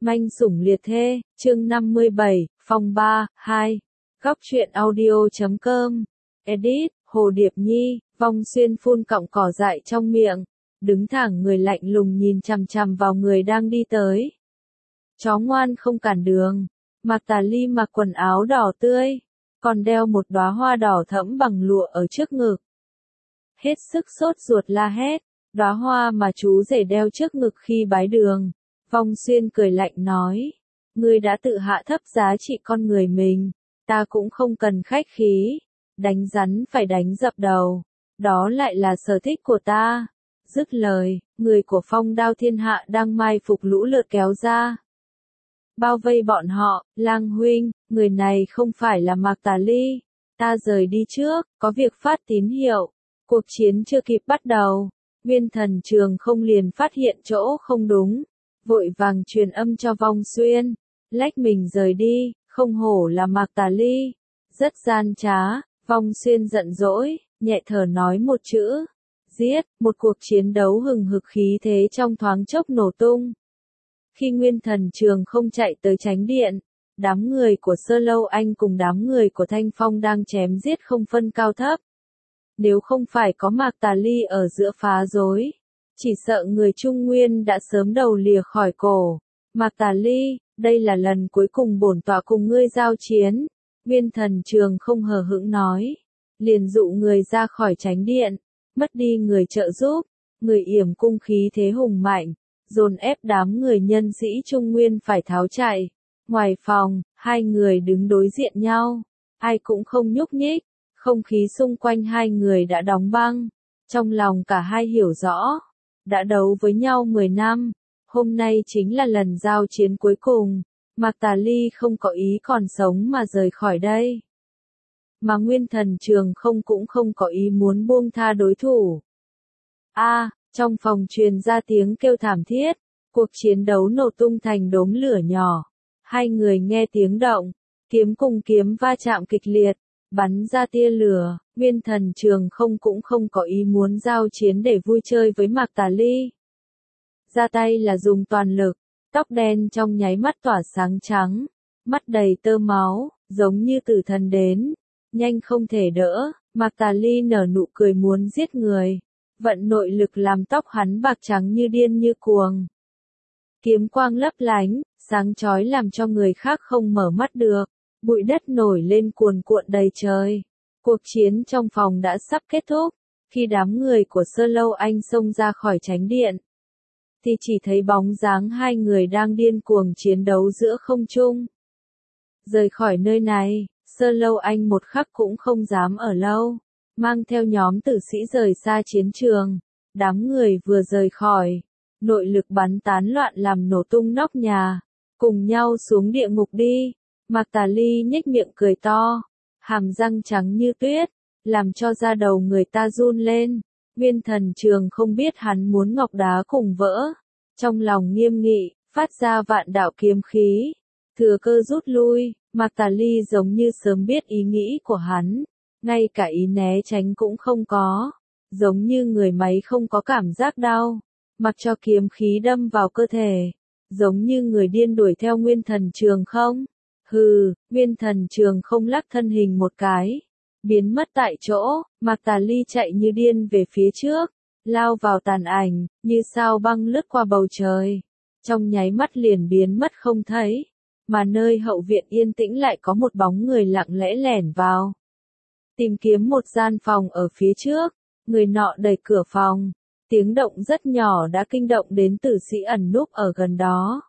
Manh sủng liệt thê, chương 57, phòng 3, 2. Góc truyện audio.com. Edit, Hồ Điệp Nhi, Vong Xuyên phun cọng cỏ dại trong miệng. Đứng thẳng người lạnh lùng nhìn chằm chằm vào người đang đi tới. Chó ngoan không cản đường. Mạc Tà Ly mặc quần áo đỏ tươi, còn đeo một đóa hoa đỏ thẫm bằng lụa ở trước ngực. Hết sức sốt ruột la hét, đóa hoa mà chú rể đeo trước ngực khi bái đường. Vong Xuyên cười lạnh nói, ngươi đã tự hạ thấp giá trị con người mình, ta cũng không cần khách khí, đánh rắn phải đánh dập đầu, đó lại là sở thích của ta. Dứt lời, người của Phong Đao Thiên Hạ đang mai phục lũ lượt kéo ra. Bao vây bọn họ, Lang huynh, người này không phải là Mạc Tà Ly, ta rời đi trước, có việc phát tín hiệu. Cuộc chiến chưa kịp bắt đầu, Nguyên Thần Trường không liền phát hiện chỗ không đúng, vội vàng truyền âm cho Vong Xuyên, lách mình rời đi, không hổ là Mạc Tà Ly, rất gian trá. Vong Xuyên giận dỗi, nhẹ thở nói một chữ, giết. Một cuộc chiến đấu hừng hực khí thế trong thoáng chốc nổ tung. Khi Nguyên Thần Trường không chạy tới Chánh Điện, đám người của Sơ Lâu Anh cùng đám người của Thanh Phong đang chém giết không phân cao thấp. Nếu không phải có Mạc Tà Ly ở giữa phá rối, chỉ sợ người Trung Nguyên đã sớm đầu lìa khỏi cổ. Mạc Tà Ly, đây là lần cuối cùng bổn tọa cùng ngươi giao chiến. Nguyên Thần Trường không hờ hững nói, liền dụ người ra khỏi Chánh Điện, mất đi người trợ giúp, người yểm cung khí thế hùng mạnh, dồn ép đám người nhân sĩ Trung Nguyên phải tháo chạy. Ngoài phòng, hai người đứng đối diện nhau, ai cũng không nhúc nhích, không khí xung quanh hai người đã đóng băng. Trong lòng cả hai hiểu rõ, đã đấu với nhau 10 năm, hôm nay chính là lần giao chiến cuối cùng. Mạc Tà Ly không có ý còn sống mà rời khỏi đây. Mà Nguyên Thần Trường không cũng không có ý muốn buông tha đối thủ. Trong phòng truyền ra tiếng kêu thảm thiết, cuộc chiến đấu nổ tung thành đốm lửa nhỏ. Hai người nghe tiếng động, kiếm cùng kiếm va chạm kịch liệt, bắn ra tia lửa. Nguyên Thần Trường không cũng không có ý muốn giao chiến để vui chơi với Mạc Tà Ly. Ra tay là dùng toàn lực, tóc đen trong nháy mắt tỏa sáng trắng, mắt đầy tơ máu, giống như tử thần đến, nhanh không thể đỡ. Mạc Tà Ly nở nụ cười muốn giết người, vận nội lực làm tóc hắn bạc trắng như điên như cuồng. Kiếm quang lấp lánh, sáng chói làm cho người khác không mở mắt được, bụi đất nổi lên cuồn cuộn đầy trời. Cuộc chiến trong phòng đã sắp kết thúc, khi đám người của Sơ Lâu Anh xông ra khỏi Chánh Điện, thì chỉ thấy bóng dáng hai người đang điên cuồng chiến đấu giữa không trung. Rời khỏi nơi này, Sơ Lâu Anh một khắc cũng không dám ở lâu, mang theo nhóm tử sĩ rời xa chiến trường. Đám người vừa rời khỏi, nội lực bắn tán loạn làm nổ tung nóc nhà, cùng nhau xuống địa ngục đi. Mạc Tà Ly nhếch miệng cười to, hàm răng trắng như tuyết, làm cho da đầu người ta run lên. Nguyên Thần Trường không biết hắn muốn ngọc đá cùng vỡ, trong lòng nghiêm nghị, phát ra vạn đạo kiếm khí, thừa cơ rút lui. Mạc Tà Ly giống như sớm biết ý nghĩ của hắn, ngay cả ý né tránh cũng không có, giống như người máy không có cảm giác đau, mặc cho kiếm khí đâm vào cơ thể, giống như người điên đuổi theo Nguyên Thần Trường không. Hừ. Nguyên Thần Trường không lắc thân hình một cái, biến mất tại chỗ. Mạc Tà Ly chạy như điên về phía trước, lao vào tàn ảnh, như sao băng lướt qua bầu trời, trong nháy mắt liền biến mất không thấy. Mà nơi hậu viện yên tĩnh lại có một bóng người lặng lẽ lẻn vào, tìm kiếm một gian phòng ở phía trước. Người nọ đẩy cửa phòng, tiếng động rất nhỏ đã kinh động đến tử sĩ ẩn núp ở gần đó,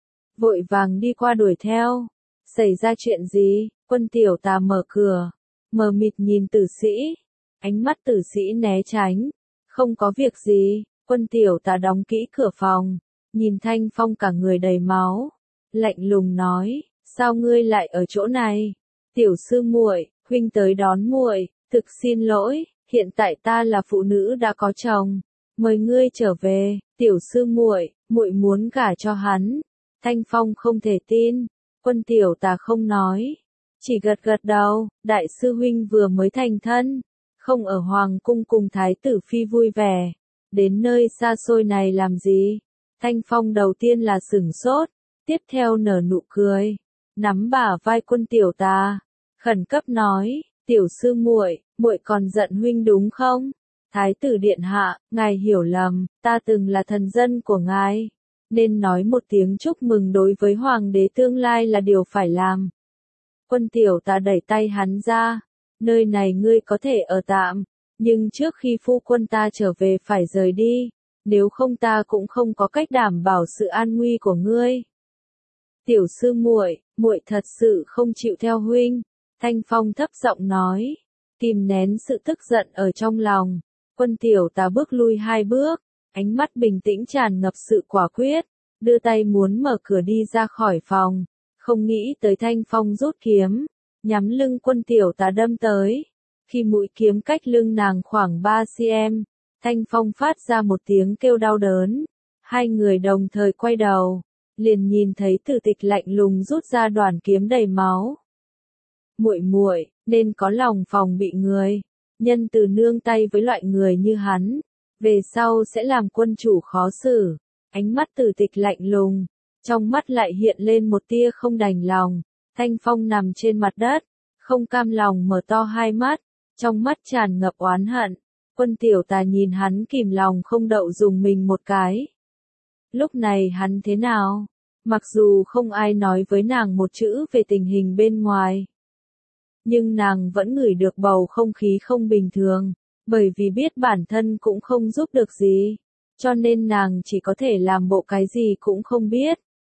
vội vàng đi qua đuổi theo. Xảy ra chuyện gì? Quân Tiểu Tà mở cửa, mờ mịt nhìn tử sĩ, ánh mắt tử sĩ né tránh. Không có việc gì. Quân Tiểu Tà đóng kỹ cửa phòng, nhìn Thanh Phong cả người đầy máu, lạnh lùng nói, sao ngươi lại ở chỗ này? Tiểu sư muội, huynh tới đón muội, thực xin lỗi, hiện tại ta là phụ nữ đã có chồng, mời ngươi trở về. Tiểu sư muội, muội muốn gả cho hắn. Thanh Phong không thể tin. Quân Tiểu Tà không nói, chỉ gật gật đầu. Đại sư huynh vừa mới thành thân, không ở hoàng cung cùng thái tử phi vui vẻ, đến nơi xa xôi này làm gì? Thanh Phong đầu tiên là sửng sốt, tiếp theo nở nụ cười, nắm bả vai Quân Tiểu Tà, khẩn cấp nói, tiểu sư muội, muội còn giận huynh đúng không? Thái tử điện hạ, ngài hiểu lầm, ta từng là thần dân của ngài, nên nói một tiếng chúc mừng đối với hoàng đế tương lai là điều phải làm. Quân Tiểu Tà đẩy tay hắn ra, nơi này ngươi có thể ở tạm, nhưng trước khi phu quân ta trở về phải rời đi, nếu không ta cũng không có cách đảm bảo sự an nguy của ngươi. Tiểu sư muội, muội thật sự không chịu theo huynh, Thanh Phong thấp giọng nói, kìm nén sự tức giận ở trong lòng. Quân Tiểu Tà bước lui 2 bước, ánh mắt bình tĩnh tràn ngập sự quả quyết, đưa tay muốn mở cửa đi ra khỏi phòng, không nghĩ tới Thanh Phong rút kiếm, nhắm lưng Quân Tiểu Tà đâm tới. Khi mũi kiếm cách lưng nàng khoảng 3 cm, Thanh Phong phát ra một tiếng kêu đau đớn. Hai người đồng thời quay đầu, liền nhìn thấy Tử Tịch lạnh lùng rút ra đoàn kiếm đầy máu. Muội muội, nên có lòng phòng bị người, nhân từ nương tay với loại người như hắn, về sau sẽ làm quân chủ khó xử. Ánh mắt Tử Tịch lạnh lùng, trong mắt lại hiện lên một tia không đành lòng. Thanh Phong nằm trên mặt đất, không cam lòng mở to hai mắt, trong mắt tràn ngập oán hận. Quân Tiểu Tà nhìn hắn kìm lòng không đậu dùng mình một cái. Lúc này hắn thế nào? Mặc dù không ai nói với nàng một chữ về tình hình bên ngoài, nhưng nàng vẫn ngửi được bầu không khí không bình thường, bởi vì biết bản thân cũng không giúp được gì, cho nên nàng chỉ có thể làm bộ cái gì cũng không biết.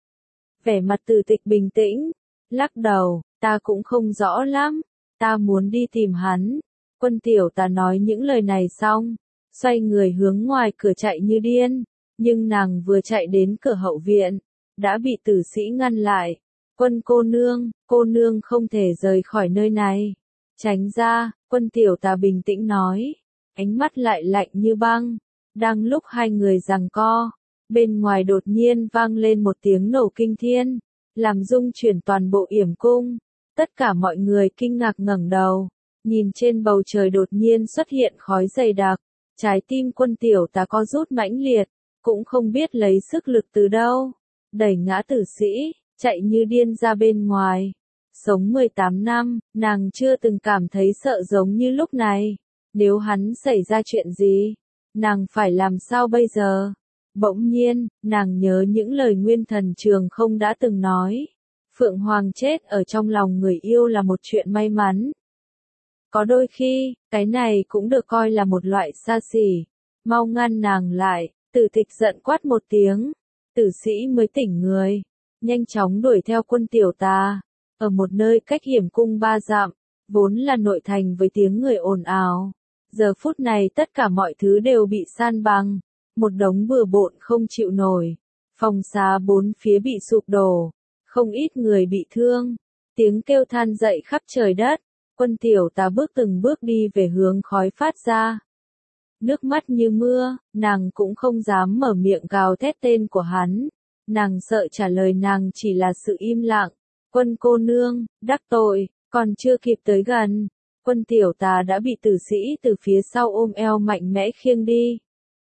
Vẻ mặt Tử Tịch bình tĩnh, lắc đầu, ta cũng không rõ lắm, ta muốn đi tìm hắn. Quân Tiểu Tà nói những lời này xong, xoay người hướng ngoài cửa chạy như điên, nhưng nàng vừa chạy đến cửa hậu viện, đã bị tử sĩ ngăn lại. Quân cô nương không thể rời khỏi nơi này. Tránh ra, Quân Tiểu Tà bình tĩnh nói, ánh mắt lại lạnh như băng. Đang lúc hai người giằng co, bên ngoài đột nhiên vang lên một tiếng nổ kinh thiên, làm rung chuyển toàn bộ yểm cung. Tất cả mọi người kinh ngạc ngẩng đầu, nhìn trên bầu trời đột nhiên xuất hiện khói dày đặc. Trái tim Quân Tiểu Tà co rút mãnh liệt, cũng không biết lấy sức lực từ đâu, đẩy ngã tử sĩ, chạy như điên ra bên ngoài. Sống 18 năm, nàng chưa từng cảm thấy sợ giống như lúc này. Nếu hắn xảy ra chuyện gì, nàng phải làm sao bây giờ? Bỗng nhiên, nàng nhớ những lời Nguyên Thần Trường Không đã từng nói. Phượng Hoàng chết ở trong lòng người yêu là một chuyện may mắn. Có đôi khi, cái này cũng được coi là một loại xa xỉ. Mau ngăn nàng lại, Tử Tịch giận quát một tiếng. Tử sĩ mới tỉnh người, nhanh chóng đuổi theo Quân Tiểu Tà. Ở một nơi cách hiểm cung 3 dặm, vốn là nội thành với tiếng người ồn ào. Giờ phút này tất cả mọi thứ đều bị san bằng, một đống bừa bộn không chịu nổi. Phòng xá bốn phía bị sụp đổ, không ít người bị thương, tiếng kêu than dậy khắp trời đất. Quân Tiểu Tà bước từng bước đi về hướng khói phát ra. Nước mắt như mưa, nàng cũng không dám mở miệng gào thét tên của hắn. Nàng sợ trả lời nàng chỉ là sự im lặng. Quân cô nương, đắc tội, còn chưa kịp tới gần. Quân Tiểu Tà đã bị tử sĩ từ phía sau ôm eo mạnh mẽ khiêng đi.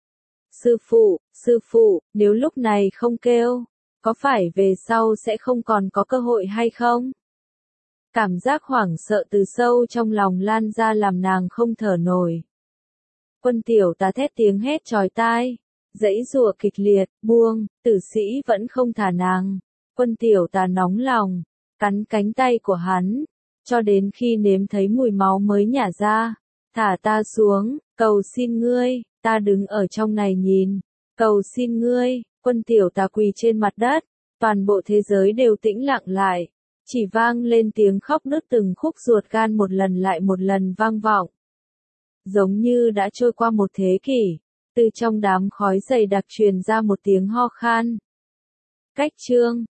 Sư phụ, nếu lúc này không kêu, có phải về sau sẽ không còn có cơ hội hay không? Cảm giác hoảng sợ từ sâu trong lòng lan ra làm nàng không thở nổi. Quân Tiểu Tà thét tiếng hét chói tai, giãy giụa kịch liệt, buông, tử sĩ vẫn không thả nàng. Quân Tiểu Tà nóng lòng, cắn cánh tay của hắn, cho đến khi nếm thấy mùi máu mới nhả ra. Thả ta xuống, cầu xin ngươi, ta đứng ở trong này nhìn, cầu xin ngươi. Quân Tiểu Tà quỳ trên mặt đất, toàn bộ thế giới đều tĩnh lặng lại, chỉ vang lên tiếng khóc nức từng khúc ruột gan một lần lại một lần vang vọng. Giống như đã trôi qua một thế kỷ, từ trong đám khói dày đặc truyền ra một tiếng ho khan. Cách chương